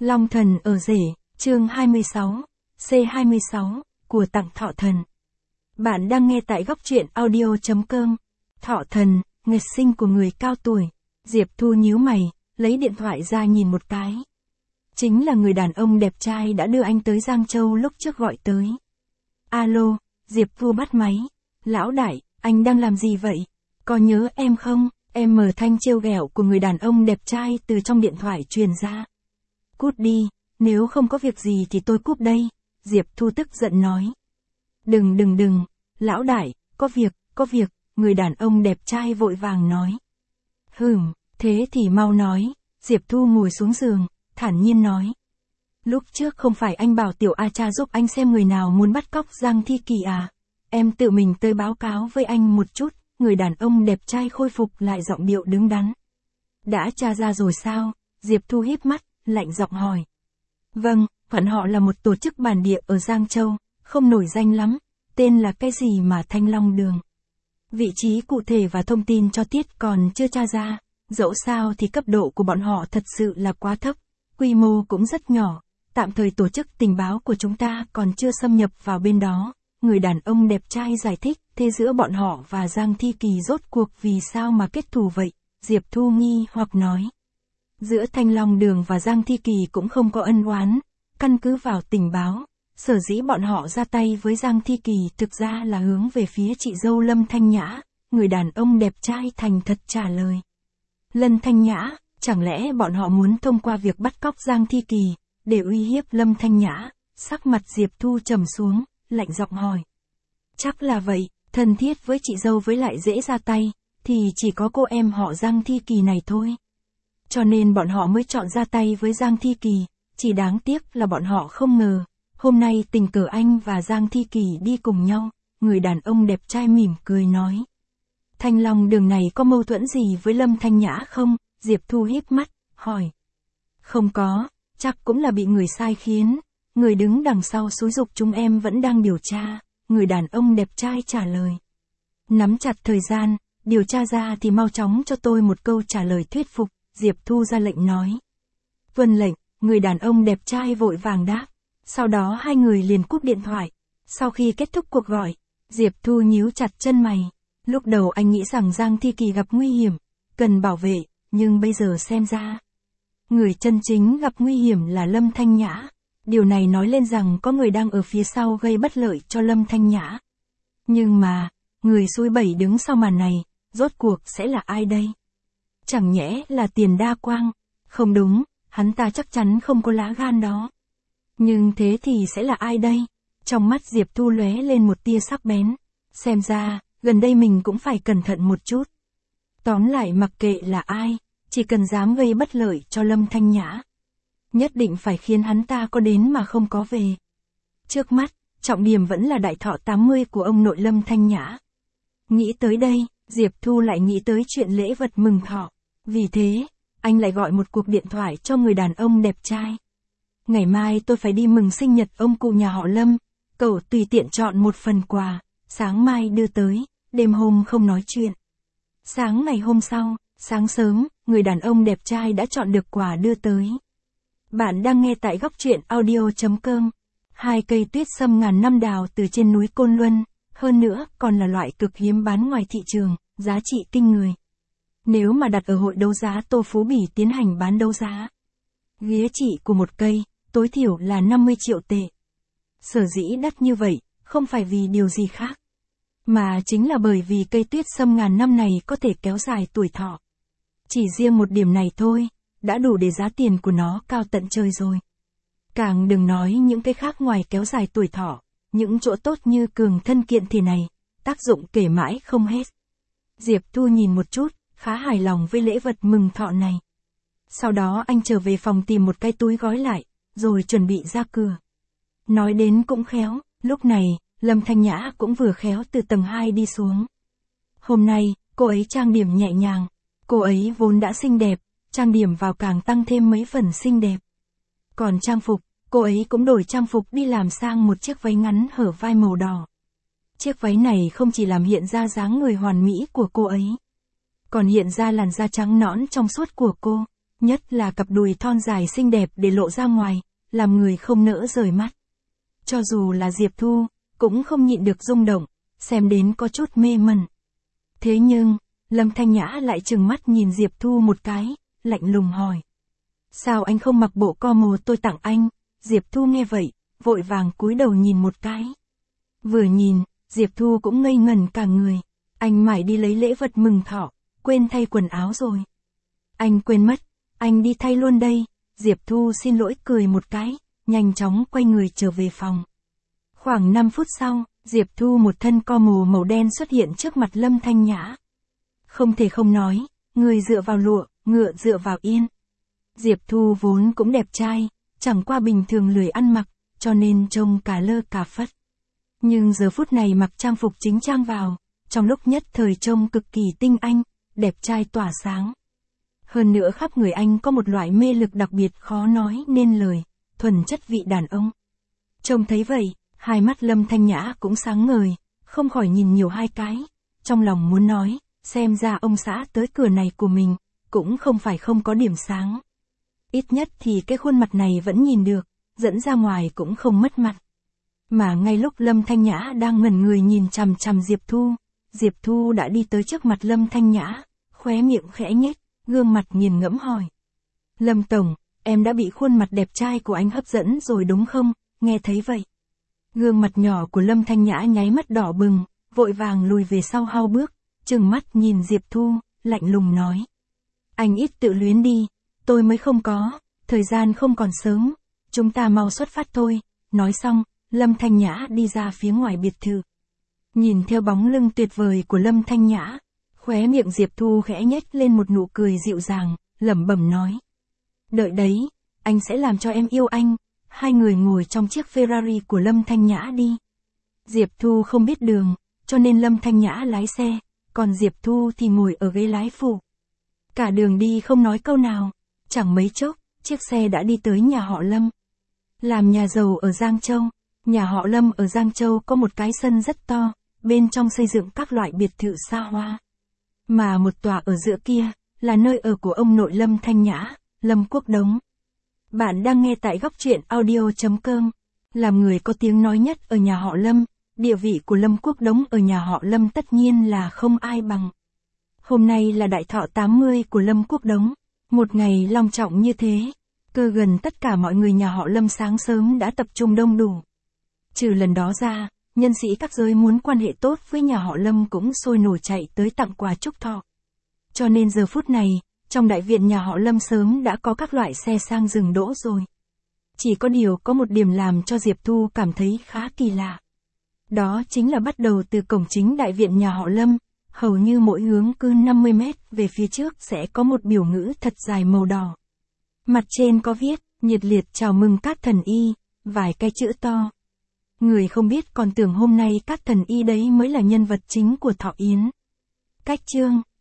Long thần ở rể, chương 26, C26, của tặng Thọ Thần. Bạn đang nghe tại góc truyện audio.com. Thọ Thần, nghịch sinh của người cao tuổi. Diệp Thu nhíu mày, lấy điện thoại ra nhìn một cái. Chính là người đàn ông đẹp trai đã đưa anh tới Giang Châu lúc trước gọi tới. Alo, Diệp Thu bắt máy. Lão đại, anh đang làm gì vậy? Có nhớ em không? Em mở thanh trêu ghẹo của người đàn ông đẹp trai từ trong điện thoại truyền ra. Cút đi, nếu không có việc gì thì tôi cúp đây, Diệp Thu tức giận nói. Đừng, lão đại, có việc, người đàn ông đẹp trai vội vàng nói. Thế thì mau nói, Diệp Thu ngồi xuống giường, thản nhiên nói. Lúc trước không phải anh bảo Tiểu A Cha giúp anh xem người nào muốn bắt cóc Giang Thi Kỳ à? Em tự mình tới báo cáo với anh một chút, người đàn ông đẹp trai khôi phục lại giọng điệu đứng đắn. Đã tra ra rồi sao? Diệp Thu híp mắt, lạnh giọng hỏi. Vâng, bọn họ là một tổ chức bản địa ở Giang Châu, không nổi danh lắm, tên là cái gì mà Thanh Long Đường. Vị trí cụ thể và thông tin cho tiết còn chưa tra ra, dẫu sao thì cấp độ của bọn họ thật sự là quá thấp, quy mô cũng rất nhỏ, tạm thời tổ chức tình báo của chúng ta còn chưa xâm nhập vào bên đó. Người đàn ông đẹp trai giải thích, thế giữa bọn họ và Giang Thi Kỳ rốt cuộc vì sao mà kết thù vậy? Diệp Thu nghi hoặc nói. Giữa Thanh Long Đường và Giang Thi Kỳ cũng không có ân oán, căn cứ vào tình báo, sở dĩ bọn họ ra tay với Giang Thi Kỳ thực ra là hướng về phía chị dâu Lâm Thanh Nhã, người đàn ông đẹp trai thành thật trả lời. Lâm Thanh Nhã, chẳng lẽ bọn họ muốn thông qua việc bắt cóc Giang Thi Kỳ, để uy hiếp Lâm Thanh Nhã? Sắc mặt Diệp Thu trầm xuống, lạnh giọng hỏi. Chắc là vậy, thân thiết với chị dâu với lại dễ ra tay, thì chỉ có cô em họ Giang Thi Kỳ này thôi. Cho nên bọn họ mới chọn ra tay với Giang Thi Kỳ, chỉ đáng tiếc là bọn họ không ngờ, hôm nay tình cờ anh và Giang Thi Kỳ đi cùng nhau, người đàn ông đẹp trai mỉm cười nói. Thanh Long Đường này có mâu thuẫn gì với Lâm Thanh Nhã không? Diệp Thu híp mắt, hỏi. Không có, chắc cũng là bị người sai khiến, người đứng đằng sau xúi giục chúng em vẫn đang điều tra, người đàn ông đẹp trai trả lời. Nắm chặt thời gian, điều tra ra thì mau chóng cho tôi một câu trả lời thuyết phục, Diệp Thu ra lệnh nói. Vâng lệnh, người đàn ông đẹp trai vội vàng đáp, sau đó hai người liền cúp điện thoại. Sau khi kết thúc cuộc gọi, Diệp Thu nhíu chặt chân mày, lúc đầu anh nghĩ rằng Giang Thi Kỳ gặp nguy hiểm, cần bảo vệ, nhưng bây giờ xem ra, người chân chính gặp nguy hiểm là Lâm Thanh Nhã. Điều này nói lên rằng có người đang ở phía sau gây bất lợi cho Lâm Thanh Nhã. Nhưng mà, người xui bẩy đứng sau màn này, rốt cuộc sẽ là ai đây? Chẳng nhẽ là Tiền Đa Quang? Không đúng, hắn ta chắc chắn không có lá gan đó. Nhưng thế thì sẽ là ai đây? Trong mắt Diệp Thu lóe lên một tia sắc bén. Xem ra, gần đây mình cũng phải cẩn thận một chút. Tóm lại mặc kệ là ai, chỉ cần dám gây bất lợi cho Lâm Thanh Nhã, nhất định phải khiến hắn ta có đến mà không có về. Trước mắt, trọng điểm vẫn là đại thọ 80 của ông nội Lâm Thanh Nhã. Nghĩ tới đây, Diệp Thu lại nghĩ tới chuyện lễ vật mừng thọ. Vì thế, anh lại gọi một cuộc điện thoại cho người đàn ông đẹp trai. Ngày mai tôi phải đi mừng sinh nhật ông cụ nhà họ Lâm, cậu tùy tiện chọn một phần quà, sáng mai đưa tới, đêm hôm không nói chuyện. Sáng ngày hôm sau, sáng sớm, người đàn ông đẹp trai đã chọn được quà đưa tới. Bạn đang nghe tại góc truyện audio.com. 2 cây tuyết sâm ngàn năm đào từ trên núi Côn Luân, hơn nữa còn là loại cực hiếm bán ngoài thị trường, giá trị kinh người. Nếu mà đặt ở hội đấu giá Tô Phú Bỉ tiến hành bán đấu giá, giá trị của một cây, tối thiểu là 50 triệu tệ. Sở dĩ đắt như vậy, không phải vì điều gì khác, mà chính là bởi vì cây tuyết sâm ngàn năm này có thể kéo dài tuổi thọ. Chỉ riêng một điểm này thôi, đã đủ để giá tiền của nó cao tận trời rồi. Càng đừng nói những cái khác ngoài kéo dài tuổi thọ, những chỗ tốt như cường thân kiện thể này, tác dụng kể mãi không hết. Diệp Thu nhìn một chút, khá hài lòng với lễ vật mừng thọ này. Sau đó anh trở về phòng tìm một cái túi gói lại, rồi chuẩn bị ra cửa. Nói đến cũng khéo, lúc này, Lâm Thanh Nhã cũng vừa khéo từ tầng 2 đi xuống. Hôm nay, cô ấy trang điểm nhẹ nhàng, cô ấy vốn đã xinh đẹp, trang điểm vào càng tăng thêm mấy phần xinh đẹp. Còn trang phục, cô ấy cũng đổi trang phục đi làm sang một chiếc váy ngắn hở vai màu đỏ. Chiếc váy này không chỉ làm hiện ra dáng người hoàn mỹ của cô ấy, còn hiện ra làn da trắng nõn trong suốt của cô, nhất là cặp đùi thon dài xinh đẹp để lộ ra ngoài, làm người không nỡ rời mắt. Cho dù là Diệp Thu, cũng không nhịn được rung động, xem đến có chút mê mẩn. Thế nhưng, Lâm Thanh Nhã lại trừng mắt nhìn Diệp Thu một cái, lạnh lùng hỏi. Sao anh không mặc bộ co-mồ tôi tặng anh? Diệp Thu nghe vậy, vội vàng cúi đầu nhìn một cái. Vừa nhìn, Diệp Thu cũng ngây ngẩn cả người. Anh mải đi lấy lễ vật mừng thọ, quên thay quần áo rồi. Anh quên mất, anh đi thay luôn đây. Diệp Thu xin lỗi cười một cái, nhanh chóng quay người trở về phòng. Khoảng 5 phút sau, Diệp Thu một thân co-mồ màu đen xuất hiện trước mặt Lâm Thanh Nhã. Không thể không nói, người dựa vào lụa, ngựa dựa vào yên. Diệp Thu vốn cũng đẹp trai, chẳng qua bình thường lười ăn mặc, cho nên trông cả lơ cả phất. Nhưng giờ phút này mặc trang phục chính trang vào, trong lúc nhất thời trông cực kỳ tinh anh, đẹp trai tỏa sáng. Hơn nữa khắp người anh có một loại mê lực đặc biệt khó nói nên lời, thuần chất vị đàn ông. Trông thấy vậy, hai mắt Lâm Thanh Nhã cũng sáng ngời, không khỏi nhìn nhiều hai cái, trong lòng muốn nói, xem ra ông xã tới cửa này của mình, cũng không phải không có điểm sáng. Ít nhất thì cái khuôn mặt này vẫn nhìn được, dẫn ra ngoài cũng không mất mặt. Mà ngay lúc Lâm Thanh Nhã đang ngẩn người nhìn chằm chằm Diệp Thu đã đi tới trước mặt Lâm Thanh Nhã, khóe miệng khẽ nhếch, gương mặt nghiền ngẫm hỏi. Lâm Tổng, em đã bị khuôn mặt đẹp trai của anh hấp dẫn rồi đúng không? Nghe thấy vậy. Gương mặt nhỏ của Lâm Thanh Nhã nháy mắt đỏ bừng, vội vàng lùi về sau hao bước, trừng mắt nhìn Diệp Thu, lạnh lùng nói. Anh ít tự luyến đi, tôi mới không có, thời gian không còn sớm, chúng ta mau xuất phát thôi. Nói xong, Lâm Thanh Nhã đi ra phía ngoài biệt thự. Nhìn theo bóng lưng tuyệt vời của Lâm Thanh Nhã, khóe miệng Diệp Thu khẽ nhếch lên một nụ cười dịu dàng, lẩm bẩm nói. Đợi đấy, anh sẽ làm cho em yêu anh. Hai người ngồi trong chiếc Ferrari của Lâm Thanh Nhã đi. Diệp Thu không biết đường, cho nên Lâm Thanh Nhã lái xe, còn Diệp Thu thì ngồi ở ghế lái phụ. Cả đường đi không nói câu nào, chẳng mấy chốc, chiếc xe đã đi tới nhà họ Lâm. Làm nhà giàu ở Giang Châu, nhà họ Lâm ở Giang Châu có một cái sân rất to, bên trong xây dựng các loại biệt thự xa hoa. Mà một tòa ở giữa kia, là nơi ở của ông nội Lâm Thanh Nhã, Lâm Quốc Đống. Bạn đang nghe tại góc truyện audio.com. Làm người có tiếng nói nhất ở nhà họ Lâm, địa vị của Lâm Quốc Đống ở nhà họ Lâm tất nhiên là không ai bằng. Hôm nay là đại thọ 80 của Lâm Quốc Đống, một ngày long trọng như thế, cơ gần tất cả mọi người nhà họ Lâm sáng sớm đã tập trung đông đủ. Trừ lần đó ra, nhân sĩ các giới muốn quan hệ tốt với nhà họ Lâm cũng sôi nổi chạy tới tặng quà chúc thọ. Cho nên giờ phút này, trong đại viện nhà họ Lâm sớm đã có các loại xe sang dừng đỗ rồi. Chỉ có điều có một điểm làm cho Diệp Thu cảm thấy khá kỳ lạ. Đó chính là bắt đầu từ cổng chính đại viện nhà họ Lâm, hầu như mỗi hướng cứ 50 mét về phía trước sẽ có một biểu ngữ thật dài màu đỏ. Mặt trên có viết, nhiệt liệt chào mừng các thần y, vài cái chữ to. Người không biết còn tưởng hôm nay các thần y đấy mới là nhân vật chính của thọ yến. Cách chương